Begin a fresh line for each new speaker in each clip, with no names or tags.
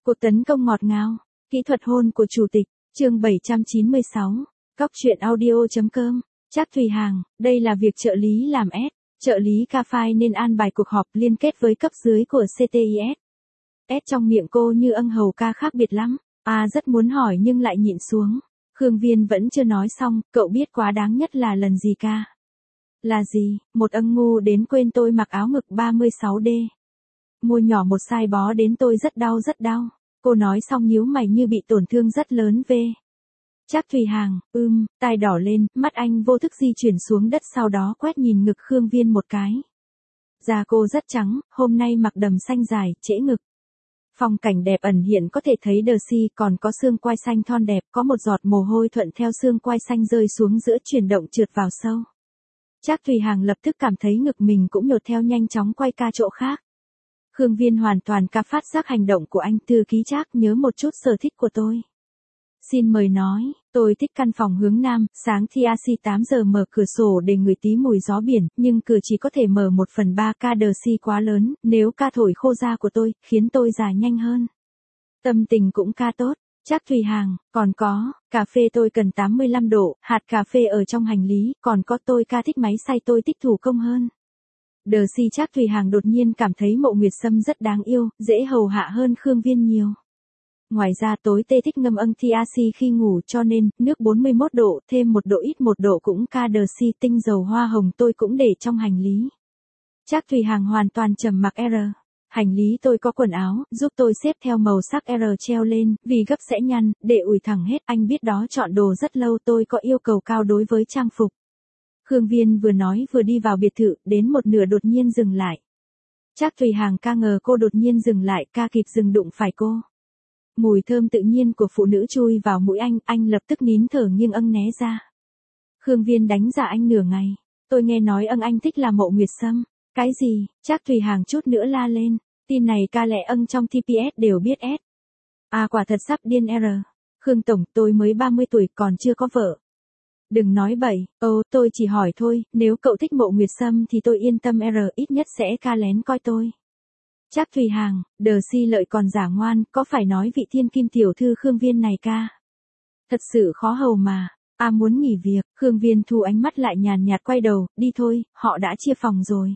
Cuộc tấn công ngọt ngào. Kỹ thuật hôn của chủ tịch. Chương 796. Cóc truyện audio.com. Trác Thùy Hàng, đây là việc trợ lý làm S. Trợ lý K-File nên an bài cuộc họp liên kết với cấp dưới của CTIS. S trong miệng cô như âng hầu ca khác biệt lắm. Rất muốn hỏi nhưng lại nhịn xuống. Khương Viên vẫn chưa nói xong, cậu biết quá đáng nhất là lần gì ca? Là gì? Một âng ngu đến quên tôi mặc áo ngực 36D. Môi nhỏ một size bó đến tôi rất đau rất đau. Cô nói xong nhíu mày như bị tổn thương rất lớn về. Trác Thùy Hàng, tai đỏ lên, mắt anh vô thức di chuyển xuống đất sau đó quét nhìn ngực Khương Viên một cái. Da cô rất trắng, hôm nay mặc đầm xanh dài, trễ ngực. Phong cảnh đẹp ẩn hiện có thể thấy đờ si còn có xương quai xanh thon đẹp, có một giọt mồ hôi thuận theo xương quai xanh rơi xuống giữa chuyển động trượt vào sâu. Trác Thùy Hàng lập tức cảm thấy ngực mình cũng nhột theo nhanh chóng quay ca chỗ khác. Khương Viên hoàn toàn phát giác hành động của anh. Thư ký Trác nhớ một chút sở thích của tôi. Xin mời nói, tôi thích căn phòng hướng nam, sáng thì AC 8 giờ mở cửa sổ để ngửi tí mùi gió biển, nhưng cửa chỉ có thể mở 1/3 ca đờ si quá lớn, nếu ca thổi khô da của tôi, khiến tôi già nhanh hơn. Tâm tình cũng ca tốt. Trác Thùy Hàng, còn có, cà phê tôi cần 85 độ, hạt cà phê ở trong hành lý, còn có tôi ca thích máy xay tôi thích thủ công hơn. Đờ si Trác Thùy Hàng đột nhiên cảm thấy Mộ Nguyệt Sâm rất đáng yêu, dễ hầu hạ hơn Khương Viên nhiều. Ngoài ra tối tê thích ngâm âng TRC khi ngủ cho nên, nước 41 độ, thêm 1 độ ít 1 độ cũng ca đờ si tinh dầu hoa hồng tôi cũng để trong hành lý. Trác Thùy Hàng hoàn toàn trầm mặc R. Hành lý tôi có quần áo, giúp tôi xếp theo màu sắc R treo lên, vì gấp sẽ nhăn, để ủi thẳng hết, anh biết đó chọn đồ rất lâu tôi có yêu cầu cao đối với trang phục. Khương Viên vừa nói vừa đi vào biệt thự, đến một nửa đột nhiên dừng lại. Trác Thùy Hàng ca ngờ cô đột nhiên dừng lại, ca kịp dừng đụng phải cô. Mùi thơm tự nhiên của phụ nữ chui vào mũi anh lập tức nín thở nghiêng âng né ra. Khương Viên đánh giá anh nửa ngày. Tôi nghe nói anh thích là Mộ Nguyệt Sâm. Cái gì? Trác Thùy Hàng chút nữa la lên. Tin này ca lẽ trong TPS đều biết S. Quả thật sắp điên R. Khương Tổng, tôi mới 30 tuổi còn chưa có vợ. Đừng nói bậy, tôi chỉ hỏi thôi, nếu cậu thích Mộ Nguyệt Sâm thì tôi yên tâm R, ít nhất sẽ ca lén coi tôi. Trác Thùy Hàng, đờ si lợi còn giả ngoan, có phải nói vị thiên kim tiểu thư Khương Viên này ca? Thật sự khó hầu mà. Muốn nghỉ việc. Khương Viên thu ánh mắt lại nhàn nhạt quay đầu, đi thôi, họ đã chia phòng rồi.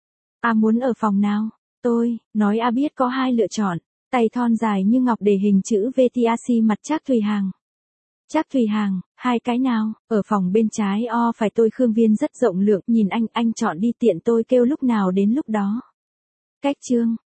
Muốn ở phòng nào? Tôi, nói biết có 2 lựa chọn, tay thon dài như ngọc để hình chữ VTAC mặt Trác Thùy Hàng. Trác Thùy Hàng, 2 cái nào? Ở phòng bên trái phải tôi. Khương Viên rất rộng lượng, nhìn anh chọn đi tiện tôi kêu lúc nào đến lúc đó. Cách chương.